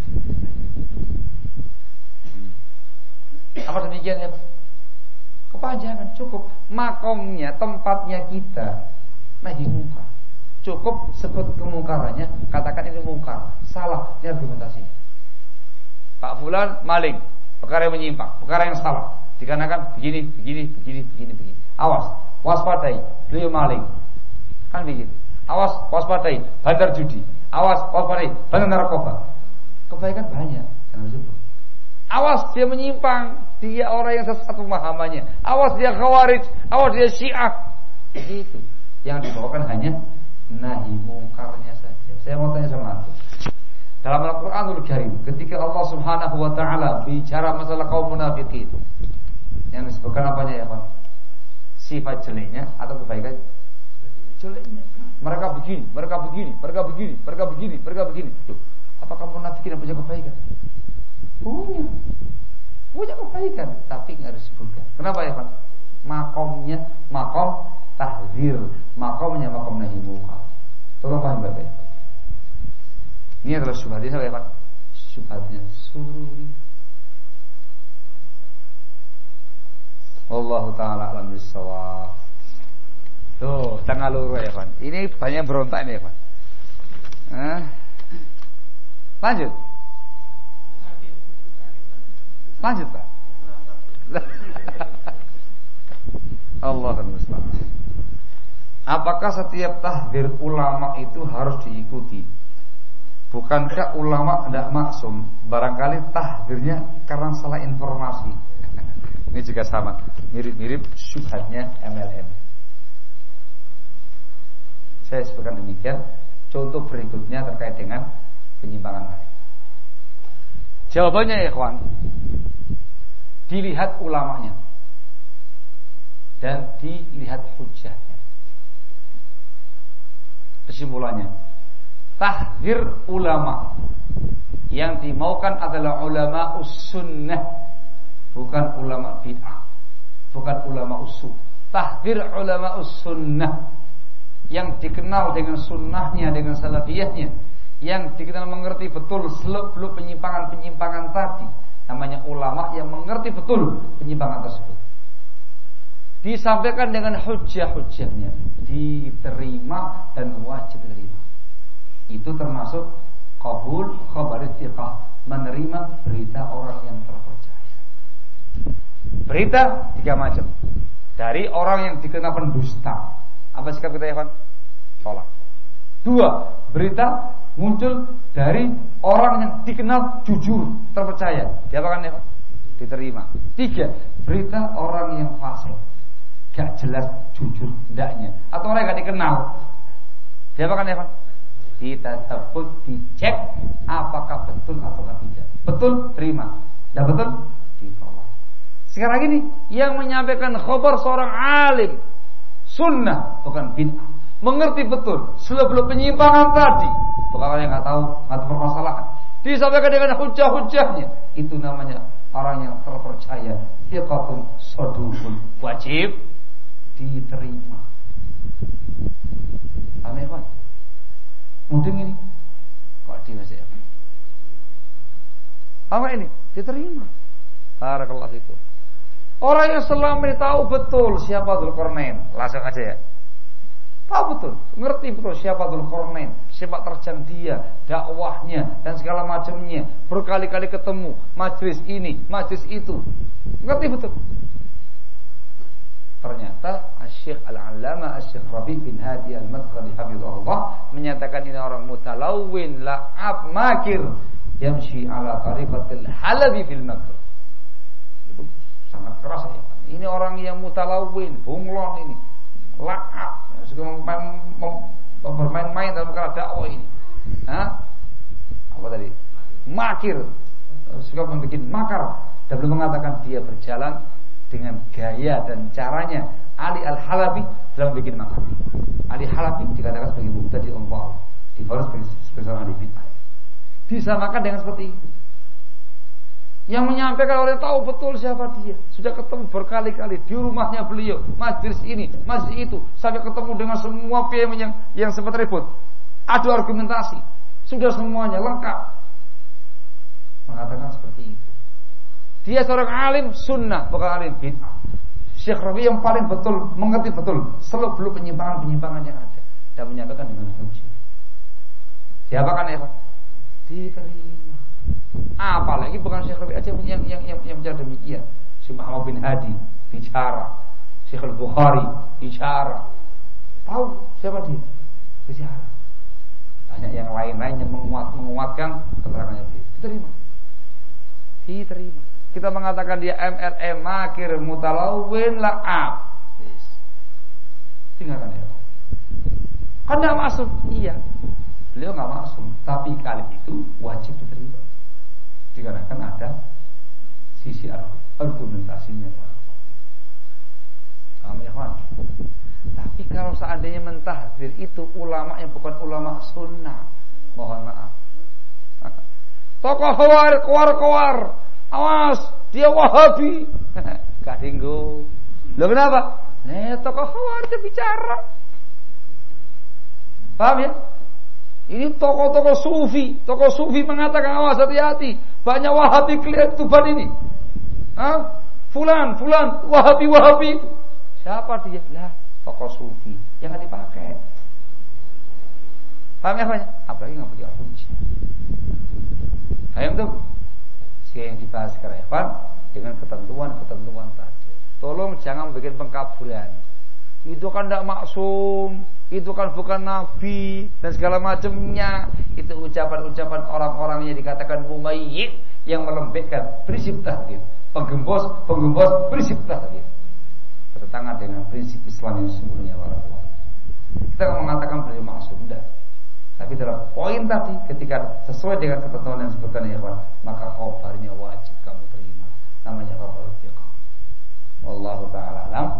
Apa demikian ya? Kepanjangan, cukup makomnya, tempatnya kita nahi mungkar. Cukup sebut kemungkarannya, katakan ini mungkar. Salah ini argumentasinya. Pak Fulan maling, perkara yang menyimpang, perkara yang salah. Dikarenakan begini. Awas, waspadai, beliau maling. Kan begitu. Awas, waspadai, bandar judi. Awas, waspadai, bandar narkoba. Kebaikan banyak yang disebut. Awas dia menyimpang, dia orang yang sesat pemahamannya. Awas dia khawarij, awas dia syiah. Itu yang dibawakan hanya nahi mungkarnya saja. Saya mau tanya sama antum. Dalam Al-Qur'anul Karim, ketika Allah Subhanahu wa taala bicara masalah kaum munafikin, yang disebutkan apanya ya, Pak? Sifat jeleknya atau kebaikan? Jeleknya. Mereka begini. Loh, Apakah munafikin punya kebaikan? Punya kebaikan, tapi nggak disebutkan. Kenapa ya Pak? Makomnya makom tahzir, makomnya makom nahi munkar. Tolong paham Bapak. Ini adalah syubhatnya ya Pak. Syubhatnya Sururi. Wallahu taala alam bisawab. Tuh, tengah luru ya Pak. Ini banyak berontak ini ya Pak. Lanjut. Lanjut Pak. Allahul musta'an. Apakah setiap tahdzir ulama itu harus diikuti? Bukankah ulama tidak maksum? Barangkali tahdzirnya karena salah informasi. Ini juga sama, mirip-mirip syubhatnya MLM. Saya sebutkan demikian. Contoh berikutnya terkait dengan penyimpangan lain. Jawabannya ya kawan, dilihat ulamanya dan dilihat hujahnya. Kesimpulannya, tahdzir ulama yang dimaukan adalah ulama sunnah, bukan ulama bid'ah, bukan ulama usul. Tahdzir ulama sunnah yang dikenal dengan sunnahnya, dengan salafiyahnya, yang dikenal mengerti betul seluk-beluk penyimpangan-penyimpangan tadi, namanya ulama yang mengerti betul penyimpangan tersebut. Disampaikan dengan hujah-hujahnya, diterima dan wajib diterima. Itu termasuk qabul khabari thiqah, menerima berita orang yang terpercaya. Berita 3 macam. Dari orang yang dikenal pendusta. Apa sikap kita ya Pak? Tolak. 2, berita muncul dari orang yang dikenal jujur, terpercaya. Diapakan ya Pak? Diterima. 3, berita orang yang fasik, gak jelas jujur hendaknya, atau orang yang gak dikenal. Diapakan ya Pak? Ditasabut, dicek apakah betul ataukah tidak. Betul, terima. Tidak betul, ditolak. Sekarang ini yang menyampaikan khabar seorang alim sunnah, bukan bid'ah, mengerti betul selebelum penyimpangan tadi, bukan orang yang nggak tahu permasalahan, disampaikan dengan hujah-hujahnya. Itu namanya orang yang terpercaya, thiqatun saduqun, wajib diterima. Aneh Pak, mudeng ini kok masih apa ini? Diterima. Barakallahu fikum. Orang yang selama ini tahu betul siapa Dzulqarnain, langsung aja ya. Tahu betul, ngerti betul siapa Dzulqarnain, sepak terjang dia, dakwahnya dan segala macamnya. Berkali-kali ketemu, majlis ini, majlis itu. Ngerti betul. Ternyata Asy-Syaikh Al-'Allamah Asy-Syaikh Rabi' bin Hadi Al-Madkhali hafizahullah menyatakan ini orang mutalawwin, la'ab, makir, yamshi ala tariqatil halabi fil makr. Sangat keras ya. Ini orang yang mutalawin, bunglon ini, la'ab, suka bermain-main dalam perkara dakwah ini. Apa tadi? Makir, suka membuat makar. Dan belum mengatakan dia berjalan dengan gaya dan caranya Ali Al-Halabi dalam bikin makar. Ali Halabi dikatakan sebagai mubtadi' umpal, difonis sebagai seorang ahli bid'ah. Disamakan dengan seperti itu. Yang menyampaikan orang tahu betul siapa dia, sudah ketemu berkali-kali di rumahnya beliau, majlis ini, majlis itu, sampai ketemu dengan semua pihak yang sempat ribut, adu argumentasi, sudah semuanya lengkap. Mengatakan seperti itu. Dia seorang alim sunnah, bukan alim bid'ah. Syekh Rabi yang paling betul, mengerti betul seluk-beluk penyimpangan-penyimpangan yang ada, dan menyampaikan dengan hujah. Diapakan ya Pak? Diterima. Apalagi bukan Syekh Rabi aja yang bicara demikian. Syekh Muhammad bin Hadi bicara, Syekh Al-Bukhari bicara. Tahu siapa dia? Bicara. Banyak yang lain-lain yang menguatkan keterangannya dia. Diterima. Kita mengatakan dia MLM, makir, mutalawin, la'ab. Tinggalkan ya. Kan tidak masuk. Iya. Beliau nggak masuk, tapi kali itu wajib diterima. Dikarenakan ada sisi argumentasinya. Kami ikhwan. Tapi kalau seandainya mentahdir itu ulama yang bukan ulama sunnah, mohon maaf, Tokoh Khawarij keluar. Awas, dia Wahabi. Gak tinggu. Loh kenapa? Tokoh Khawarij bicara. Paham ya? Ini tokoh-tokoh sufi. Tokoh sufi mengatakan awas hati-hati. Banyak Wahabi kelihatan Tuban ini. Fulan, Wahabi. Siapa dia? Lah, tokoh sufi. Jangan dipakai. Paham ya? Apalagi nggak punya kunci. Ayo tuh. Yang dibahas sekarang dengan ketentuan tadi. Tolong jangan bikin pengkaburan. Itu kan tidak maksum, itu kan bukan nabi dan segala macamnya. Itu ucapan-ucapan orang-orang yang dikatakan mumayyiz yang melembekkan prinsip tahdid. Penggembos prinsip tahdid. Bertentangan dengan prinsip Islam yang sesungguhnya walaupun. Kita tidak mengatakan beliau maksum, tidak. Tapi dalam poin tadi ketika sesuai dengan ketentuan yang disebutkan ikhwan, maka khabarnya wajib kamu terima. Namanya khabar fiqh. Wallahu taala alam.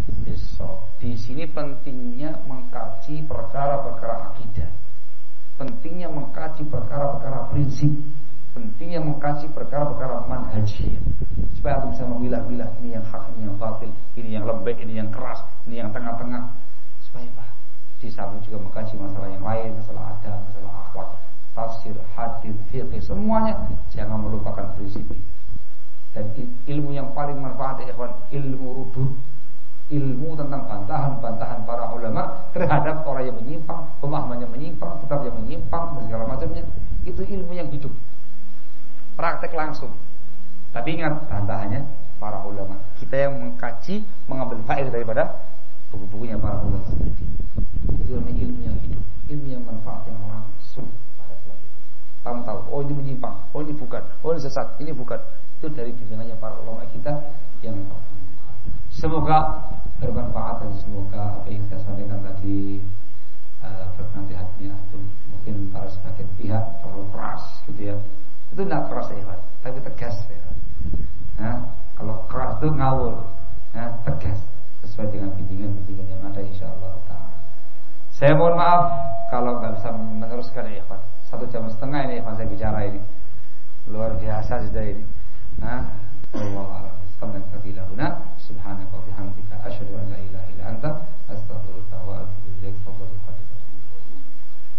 Di sini pentingnya mengkaji perkara-perkara akidah. Pentingnya mengkaji perkara-perkara prinsip. Pentingnya mengkaji perkara-perkara manhajiyah. Supaya aku bisa memilah-milah ini yang hak, ini yang batil, ini yang lembek, ini yang keras, ini yang tengah-tengah. Supaya di samping juga mengkaji masalah yang lain, masalah adab, masalah akhlak, tafsir, hadis, fiqh, semuanya jangan melupakan prinsip ini. Dan ilmu yang paling manfaat ikhwan, ilmu rudud, ilmu tentang bantahan-bantahan para ulama terhadap orang yang menyimpang, pemahamannya menyimpang, kitab yang menyimpang dan segala macamnya. Itu ilmu yang hidup, praktek langsung. Tapi ingat bantahannya para ulama. Kita yang mengkaji, mengambil faedah daripada buku-bukunya para ulama tadi. Itu namanya ilmu yang hidup, ilmu yang manfaat yang langsung pada pelaku. Kamu tahu, oh ini menyimpang, oh ini bukan, oh ini sesat, ini bukan. Itu dari bimbingannya para ulama kita yang semoga bermanfaat dan semoga apa yang kita sampaikan tadi berkenan di hatinya. Mungkin para sebagian pihak terlalu keras gitu ya. Itu tidak keras ya, tapi tegas ya. Kalau keras itu ngawur, tegas sesuai dengan bimbingan-bimbingan yang ada insyaallah ta'ala. Saya mohon maaf kalau nggak bisa meneruskan ya Ikhwan. 1 jam setengah ini Ikhwan saya bicara ini. Luar biasa sudah ini. Allah